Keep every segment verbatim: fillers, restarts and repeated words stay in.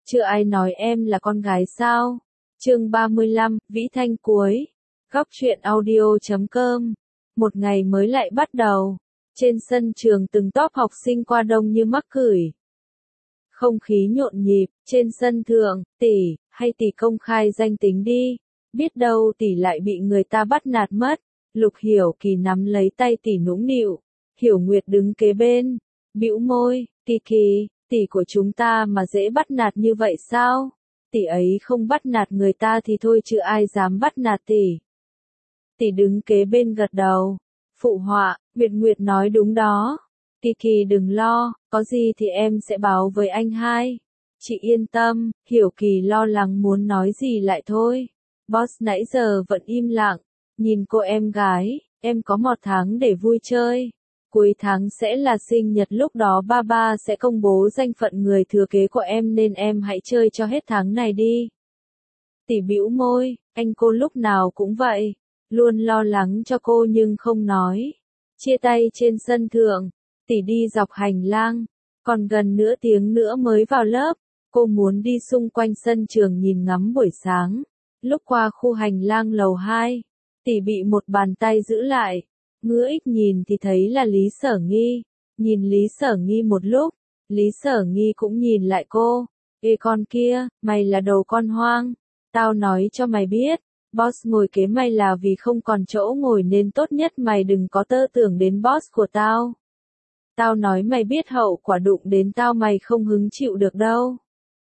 chưa ai nói em là con gái sao? Chương ba mươi lăm, Vĩ Thanh cuối. Góc truyện audio chấm com. Một ngày mới lại bắt đầu. Trên sân trường từng tốp học sinh qua đông như mắc cửi. Không khí nhộn nhịp, trên sân thượng, tỷ, hay tỷ công khai danh tính đi. Biết đâu tỷ lại bị người ta bắt nạt mất. Lục Hiểu Kỳ nắm lấy tay tỷ nũng nịu. Hiểu Nguyệt đứng kế bên, bĩu môi, Kỳ Kỳ, tỷ của chúng ta mà dễ bắt nạt như vậy sao? Tỷ ấy không bắt nạt người ta thì thôi chứ ai dám bắt nạt tỷ. Tỷ đứng kế bên gật đầu, phụ họa, Nguyệt Nguyệt nói đúng đó. Kỳ Kỳ đừng lo, có gì thì em sẽ báo với anh hai. Chị yên tâm, Hiểu Kỳ lo lắng muốn nói gì lại thôi. Boss nãy giờ vẫn im lặng, nhìn cô em gái, em có một tháng để vui chơi. Cuối tháng sẽ là sinh nhật, lúc đó ba ba sẽ công bố danh phận người thừa kế của em nên em hãy chơi cho hết tháng này đi. Tỷ bĩu môi, anh cô lúc nào cũng vậy, luôn lo lắng cho cô nhưng không nói. Chia tay trên sân thượng, tỷ đi dọc hành lang, còn gần nửa tiếng nữa mới vào lớp. Cô muốn đi xung quanh sân trường nhìn ngắm buổi sáng. Lúc qua khu hành lang lầu hai, tỷ bị một bàn tay giữ lại. Ngước ích nhìn thì thấy là Lý Sở Nghi. Nhìn Lý Sở Nghi một lúc, Lý Sở Nghi cũng nhìn lại cô. Ê con kia, mày là đồ con hoang. Tao nói cho mày biết, boss ngồi kế mày là vì không còn chỗ ngồi nên tốt nhất mày đừng có tơ tưởng đến boss của tao. Tao nói mày biết hậu quả đụng đến tao mày không hứng chịu được đâu.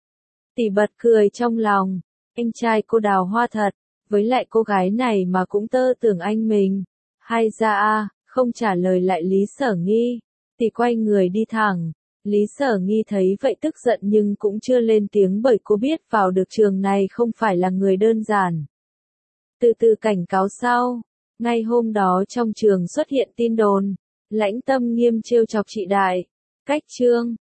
Tỷ bật cười trong lòng, anh trai cô đào hoa thật, với lại cô gái này mà cũng tơ tưởng anh mình. Hay ra a, không trả lời lại Lý Sở Nghi, tỷ quay người đi thẳng. Lý Sở Nghi thấy vậy tức giận nhưng cũng chưa lên tiếng bởi cô biết vào được trường này không phải là người đơn giản. Từ từ cảnh cáo sau, ngay hôm đó trong trường xuất hiện tin đồn, Lãnh Tâm Nghiêm trêu chọc chị Đại. Cách chương,